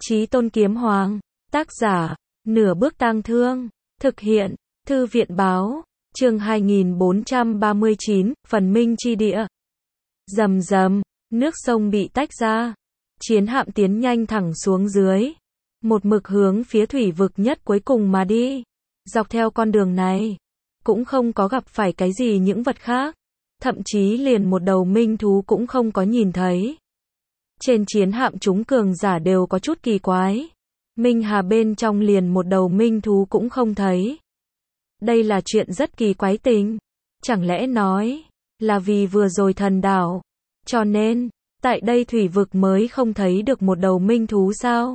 Chí Tôn Kiếm Hoàng, tác giả, Nửa Bước Tang Thương, thực hiện, Thư viện báo, chương 2439, Phần Minh Chi Địa. Rầm rầm, nước sông bị tách ra, chiến hạm tiến nhanh thẳng xuống dưới, một mực hướng phía thủy vực nhất cuối cùng mà đi. Dọc theo con đường này, cũng không có gặp phải cái gì những vật khác, thậm chí liền một đầu minh thú cũng không có nhìn thấy. Trên chiến hạm chúng cường giả đều có chút kỳ quái. Minh Hà bên trong liền một đầu minh thú cũng không thấy. Đây là chuyện rất kỳ quái tình. Chẳng lẽ nói, là vì vừa rồi thần đảo, cho nên, tại đây thủy vực mới không thấy được một đầu minh thú sao?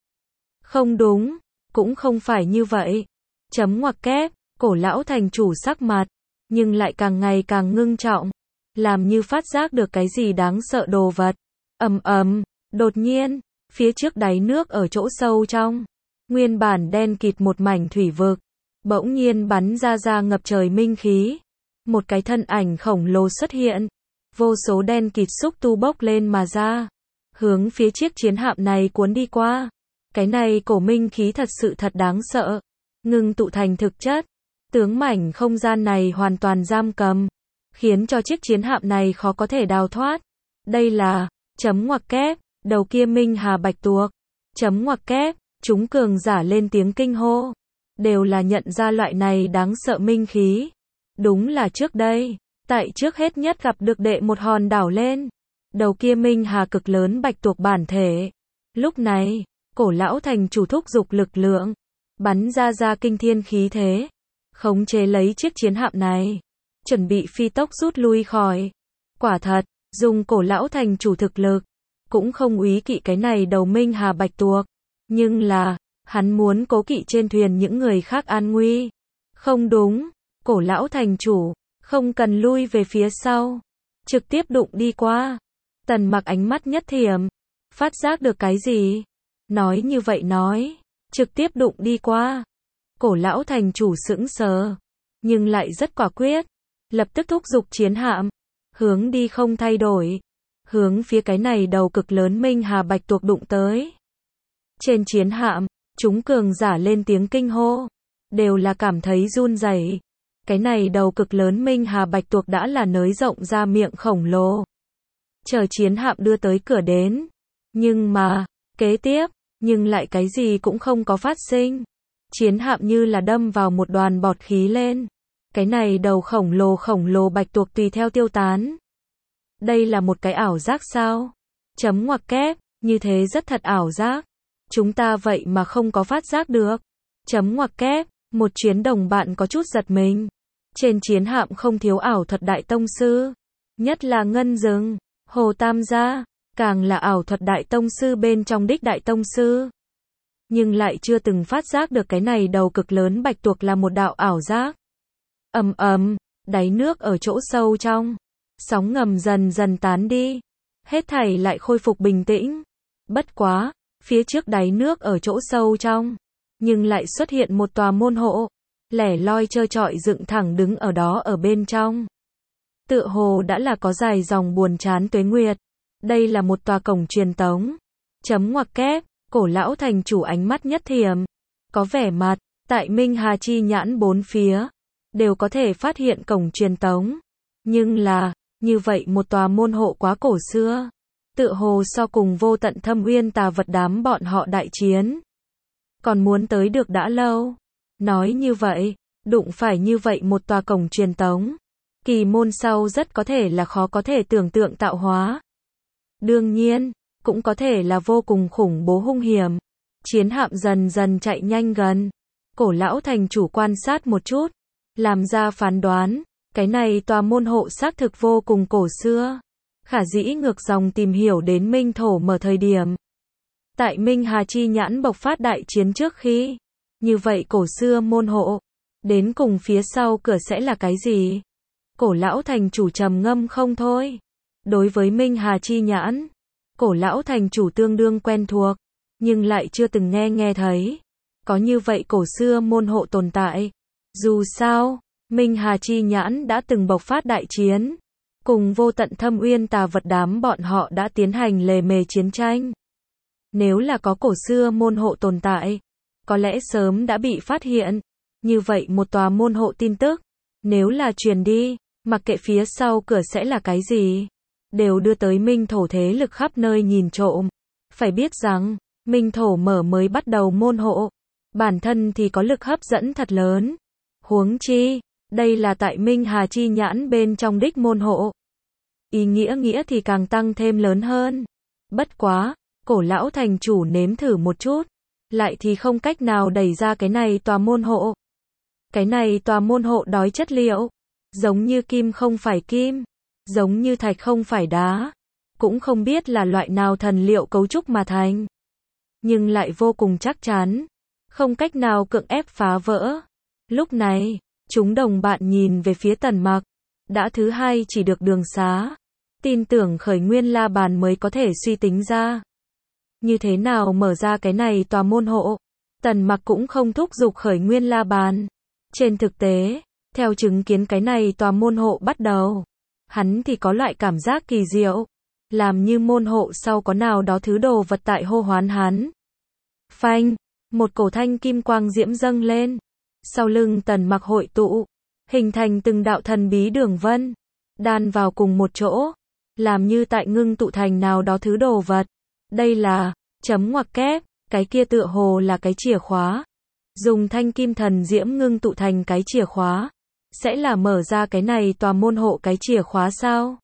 Không đúng, cũng không phải như vậy. Chấm ngoặc kép, Cổ lão thành chủ sắc mặt, nhưng lại càng ngày càng ngưng trọng, làm như phát giác được cái gì đáng sợ đồ vật. Ầm ầm, đột nhiên, phía trước đáy nước ở chỗ sâu trong, nguyên bản đen kịt một mảnh thủy vực, bỗng nhiên bắn ra ngập trời minh khí. Một cái thân ảnh khổng lồ xuất hiện, vô số đen kịt xúc tu bốc lên mà ra, hướng phía chiếc chiến hạm này cuốn đi qua. Cái này cổ minh khí thật sự thật đáng sợ, ngưng tụ thành thực chất, tướng mảnh không gian này hoàn toàn giam cầm, khiến cho chiếc chiến hạm này khó có thể đào thoát. Đây là, chấm ngoặc kép, đầu kia Minh Hà Bạch Tuộc, chấm ngoặc kép, chúng cường giả lên tiếng kinh hô, đều là nhận ra loại này đáng sợ minh khí. Đúng là trước đây, tại trước hết nhất gặp được đệ một hòn đảo lên, đầu kia Minh Hà cực lớn Bạch Tuộc bản thể. Lúc này, Cổ lão thành chủ thúc giục lực lượng, bắn ra kinh thiên khí thế, khống chế lấy chiếc chiến hạm này, chuẩn bị phi tốc rút lui khỏi. Quả thật, dùng Cổ lão thành chủ thực lực, cũng không úy kỵ cái này đầu Minh Hà Bạch Tuộc, nhưng là, hắn muốn cố kỵ trên thuyền những người khác an nguy. Không đúng, Cổ lão thành chủ, không cần lui về phía sau, trực tiếp đụng đi qua. Tần Mặc ánh mắt nhất thiểm, phát giác được cái gì? Nói như vậy nói, trực tiếp đụng đi qua. Cổ lão thành chủ sững sờ, nhưng lại rất quả quyết, lập tức thúc giục chiến hạm, hướng đi không thay đổi, hướng phía cái này đầu cực lớn Minh Hà Bạch Tuộc đụng tới. Trên chiến hạm, chúng cường giả lên tiếng kinh hô, đều là cảm thấy run rẩy. Cái này đầu cực lớn Minh Hà Bạch Tuộc đã là nới rộng ra miệng khổng lồ, chờ chiến hạm đưa tới cửa đến. Nhưng mà, kế tiếp, nhưng lại cái gì cũng không có phát sinh. Chiến hạm như là đâm vào một đoàn bọt khí lên. Cái này đầu khổng lồ Bạch Tuộc tùy theo tiêu tán. Đây là một cái ảo giác sao? Chấm ngoặc kép, như thế rất thật ảo giác. Chúng ta vậy mà không có phát giác được. Chấm ngoặc kép, một chuyến đồng bạn có chút giật mình. Trên chiến hạm không thiếu ảo thuật đại tông sư. Nhất là Ngân Dừng, Hồ Tam Gia, càng là ảo thuật đại tông sư bên trong đích đại tông sư. Nhưng lại chưa từng phát giác được cái này đầu cực lớn Bạch Tuộc là một đạo ảo giác. Ầm ầm, đáy nước ở chỗ sâu trong, sóng ngầm dần dần tán đi, hết thảy lại khôi phục bình tĩnh. Bất quá, phía trước đáy nước ở chỗ sâu trong, nhưng lại xuất hiện một tòa môn hộ, lẻ loi trơ trọi dựng thẳng đứng ở đó ở bên trong. Tựa hồ đã là có dài dòng buồn chán tuế nguyệt. Đây là một tòa cổng truyền tống. Chấm ngoặc kép, Cổ lão thành chủ ánh mắt nhất thiểm, có vẻ mặt, tại Minh Hà chi nhãn bốn phía, đều có thể phát hiện cổng truyền tống. Nhưng là, như vậy một tòa môn hộ quá cổ xưa, tựa hồ so cùng vô tận thâm uyên tà vật đám bọn họ đại chiến, còn muốn tới được đã lâu. Nói như vậy, đụng phải như vậy một tòa cổng truyền tống, kỳ môn sau rất có thể là khó có thể tưởng tượng tạo hóa. Đương nhiên, cũng có thể là vô cùng khủng bố hung hiểm. Chiến hạm dần dần chạy nhanh gần. Cổ lão thành chủ quan sát một chút, làm ra phán đoán, cái này tòa môn hộ xác thực vô cùng cổ xưa. Khả dĩ ngược dòng tìm hiểu đến Minh Thổ mở thời điểm. Tại Minh Hà chi nhãn bộc phát đại chiến trước khi. Như vậy cổ xưa môn hộ, đến cùng phía sau cửa sẽ là cái gì? Cổ lão thành chủ trầm ngâm không thôi. Đối với Minh Hà chi nhãn, Cổ lão thành chủ tương đương quen thuộc, nhưng lại chưa từng nghe thấy có như vậy cổ xưa môn hộ tồn tại. Dù sao, Minh Hà chi nhãn đã từng bộc phát đại chiến, cùng vô tận thâm uyên tà vật đám bọn họ đã tiến hành lề mề chiến tranh. Nếu là có cổ xưa môn hộ tồn tại, có lẽ sớm đã bị phát hiện. Như vậy một tòa môn hộ tin tức, nếu là truyền đi, mặc kệ phía sau cửa sẽ là cái gì, đều đưa tới Minh thổ thế lực khắp nơi nhìn trộm. Phải biết rằng, Minh thổ mở mới bắt đầu môn hộ, bản thân thì có lực hấp dẫn thật lớn. Huống chi, đây là tại Minh Hà chi nhãn bên trong đích môn hộ. Ý nghĩa thì càng tăng thêm lớn hơn. Bất quá, cổ lão thành chủ nếm thử một chút, lại thì không cách nào đẩy ra cái này tòa môn hộ. Cái này tòa môn hộ đói chất liệu, giống như kim không phải kim, giống như thạch không phải đá, cũng không biết là loại nào thần liệu cấu trúc mà thành. Nhưng lại vô cùng chắc chắn, không cách nào cưỡng ép phá vỡ. Lúc này, chúng đồng bạn nhìn về phía Tần Mặc, đã thứ hai chỉ được đường xá, tin tưởng khởi nguyên la bàn mới có thể suy tính ra. Như thế nào mở ra cái này tòa môn hộ, Tần Mặc cũng không thúc giục khởi nguyên la bàn. Trên thực tế, theo chứng kiến cái này tòa môn hộ bắt đầu, hắn thì có loại cảm giác kỳ diệu, làm như môn hộ sau có nào đó thứ đồ vật tại hô hoán hắn. Phanh, một cổ thanh kim quang diễm dâng lên, sau lưng Tần Mặc hội tụ, hình thành từng đạo thần bí đường vân, đan vào cùng một chỗ, làm như tại ngưng tụ thành nào đó thứ đồ vật. Đây là, chấm ngoặc kép, cái kia tựa hồ là cái chìa khóa. Dùng thanh kim thần diễm ngưng tụ thành cái chìa khóa, sẽ là mở ra cái này tòa môn hộ cái chìa khóa sao?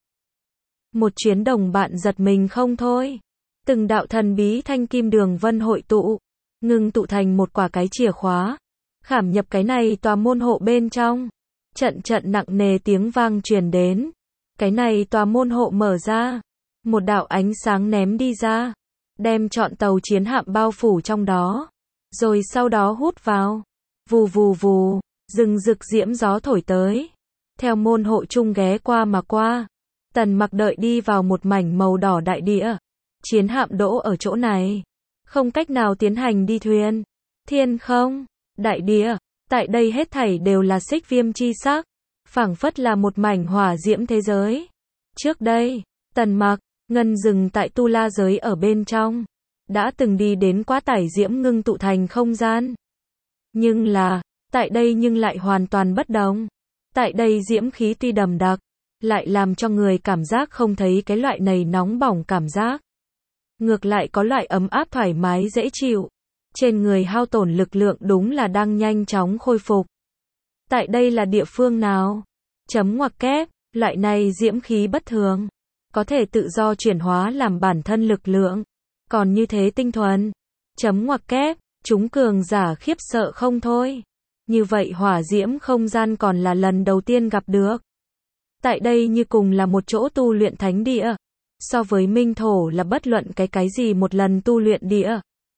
Một chuyến đồng bạn giật mình không thôi. Từng đạo thần bí thanh kim đường vân hội tụ, ngưng tụ thành một quả cái chìa khóa, khảm nhập cái này tòa môn hộ bên trong. Trận trận nặng nề tiếng vang truyền đến. Cái này tòa môn hộ mở ra, một đạo ánh sáng ném đi ra, đem trọn tàu chiến hạm bao phủ trong đó, rồi sau đó hút vào. Vù vù vù, rừng rực diễm gió thổi tới, theo môn hộ chung ghé qua mà qua. Tần Mặc đợi đi vào một mảnh màu đỏ đại địa, chiến hạm đỗ ở chỗ này, không cách nào tiến hành đi thuyền. Thiên không, đại địa, tại đây hết thảy đều là xích viêm chi sắc, phảng phất là một mảnh hỏa diễm thế giới. Trước đây, Tần Mặc, ngân dừng tại tu la giới ở bên trong, đã từng đi đến quá tải diễm ngưng tụ thành không gian. Nhưng là, tại đây nhưng lại hoàn toàn bất đồng. Tại đây diễm khí tuy đậm đặc, lại làm cho người cảm giác không thấy cái loại này nóng bỏng cảm giác. Ngược lại có loại ấm áp thoải mái dễ chịu. Trên người hao tổn lực lượng đúng là đang nhanh chóng khôi phục. Tại đây là địa phương nào? Chấm ngoặc kép, loại này diễm khí bất thường, có thể tự do chuyển hóa làm bản thân lực lượng, còn như thế tinh thuần. Chấm ngoặc kép, chúng cường giả khiếp sợ không thôi. Như vậy hỏa diễm không gian còn là lần đầu tiên gặp được. Tại đây như cùng là một chỗ tu luyện thánh địa. So với minh thổ là bất luận cái gì một lần tu luyện địa,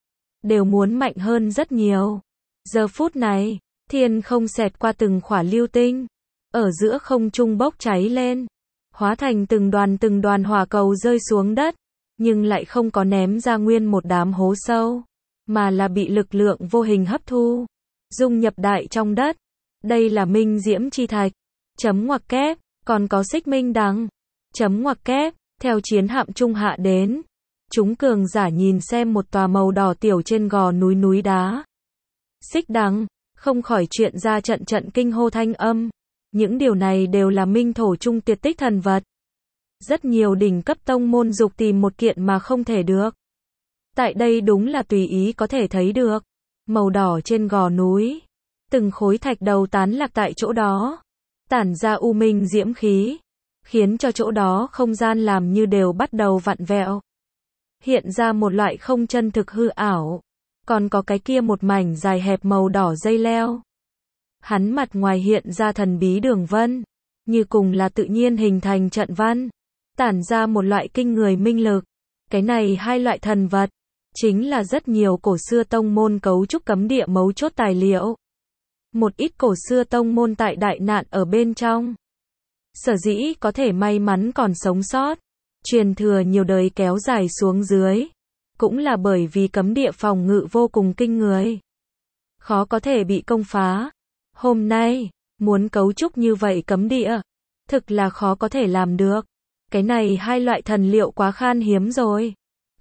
đều muốn mạnh hơn rất nhiều. Giờ phút này, thiên không xẹt qua từng khỏa lưu tinh, ở giữa không trung bốc cháy lên, hóa thành từng đoàn hỏa cầu rơi xuống đất, nhưng lại không có ném ra nguyên một đám hố sâu, mà là bị lực lượng vô hình hấp thu, dung nhập đại trong đất. Đây là minh diễm chi thạch. Chấm ngoặc kép, còn có xích minh đằng. Chấm ngoặc kép, theo chiến hạm trung hạ đến, chúng cường giả nhìn xem một tòa màu đỏ tiểu trên gò núi đá. Xích đằng, không khỏi chuyện ra trận kinh hô thanh âm. Những điều này đều là minh thổ trung tuyệt tích thần vật. Rất nhiều đỉnh cấp tông môn dục tìm một kiện mà không thể được. Tại đây đúng là tùy ý có thể thấy được. Màu đỏ trên gò núi, từng khối thạch đầu tán lạc tại chỗ đó, tản ra u minh diễm khí, khiến cho chỗ đó không gian làm như đều bắt đầu vặn vẹo, hiện ra một loại không chân thực hư ảo. Còn có cái kia một mảnh dài hẹp màu đỏ dây leo, hắn mặt ngoài hiện ra thần bí đường vân, như cùng là tự nhiên hình thành trận văn, tản ra một loại kinh người minh lực. Cái này hai loại thần vật, chính là rất nhiều cổ xưa tông môn cấu trúc cấm địa mấu chốt tài liệu. Một ít cổ xưa tông môn tại đại nạn ở bên trong, sở dĩ có thể may mắn còn sống sót, truyền thừa nhiều đời kéo dài xuống dưới, cũng là bởi vì cấm địa phòng ngự vô cùng kinh người, khó có thể bị công phá. Hôm nay, muốn cấu trúc như vậy cấm địa, thực là khó có thể làm được. Cái này hai loại thần liệu quá khan hiếm rồi.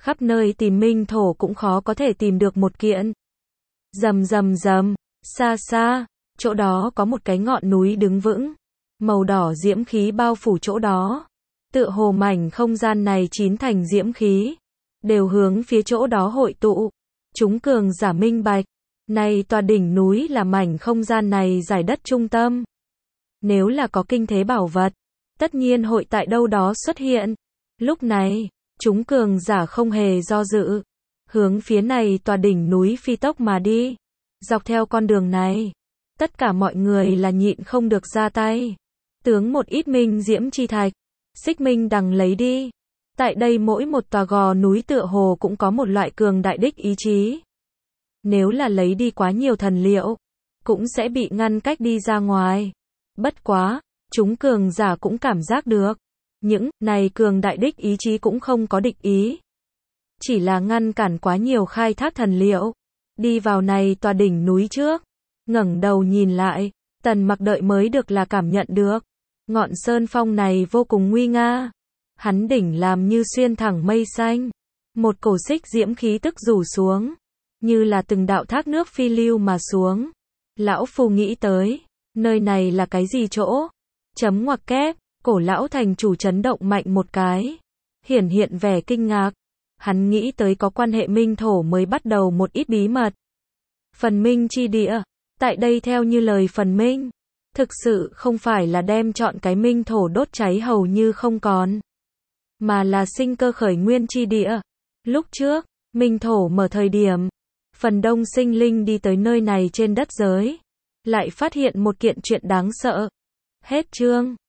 khắp nơi tìm minh thổ cũng khó có thể tìm được một kiện. Rầm rầm rầm, xa xa, chỗ đó có một cái ngọn núi đứng vững, màu đỏ diễm khí bao phủ chỗ đó. Tựa hồ mảnh không gian này chín thành diễm khí, đều hướng phía chỗ đó hội tụ. Chúng cường giả minh bạch, này tòa đỉnh núi là mảnh không gian này giải đất trung tâm. Nếu là có kinh thế bảo vật, tất nhiên hội tại đâu đó xuất hiện. Lúc này, chúng cường giả không hề do dự, hướng phía này tòa đỉnh núi phi tốc mà đi. Dọc theo con đường này, tất cả mọi người là nhịn không được ra tay. Tướng một ít minh diễm chi thạch, xích minh đằng lấy đi. Tại đây mỗi một tòa gò núi tựa hồ cũng có một loại cường đại đích ý chí. Nếu là lấy đi quá nhiều thần liệu, cũng sẽ bị ngăn cách đi ra ngoài. Bất quá, chúng cường giả cũng cảm giác được. Những này cường đại đích ý chí cũng không có địch ý. Chỉ là ngăn cản quá nhiều khai thác thần liệu. Đi vào này tòa đỉnh núi trước. Ngẩng đầu nhìn lại, Tần Mặc đợi mới được là cảm nhận được. Ngọn sơn phong này vô cùng nguy nga. Hắn đỉnh làm như xuyên thẳng mây xanh. Một cổ xích diễm khí tức rủ xuống. Như là từng đạo thác nước phi lưu mà xuống. Lão Phu nghĩ tới. Nơi này là cái gì chỗ? Chấm ngoặc kép. Cổ lão thành chủ chấn động mạnh một cái. Hiển hiện vẻ kinh ngạc. Hắn nghĩ tới có quan hệ minh thổ mới bắt đầu một ít bí mật. Phần minh chi địa. Tại đây theo như lời phần minh. Thực sự không phải là đem chọn cái minh thổ đốt cháy hầu như không còn. Mà là sinh cơ khởi nguyên chi địa. Lúc trước, minh thổ mở thời điểm. Phần đông sinh linh đi tới nơi này trên đất giới. Lại phát hiện một kiện chuyện đáng sợ. Hết chương.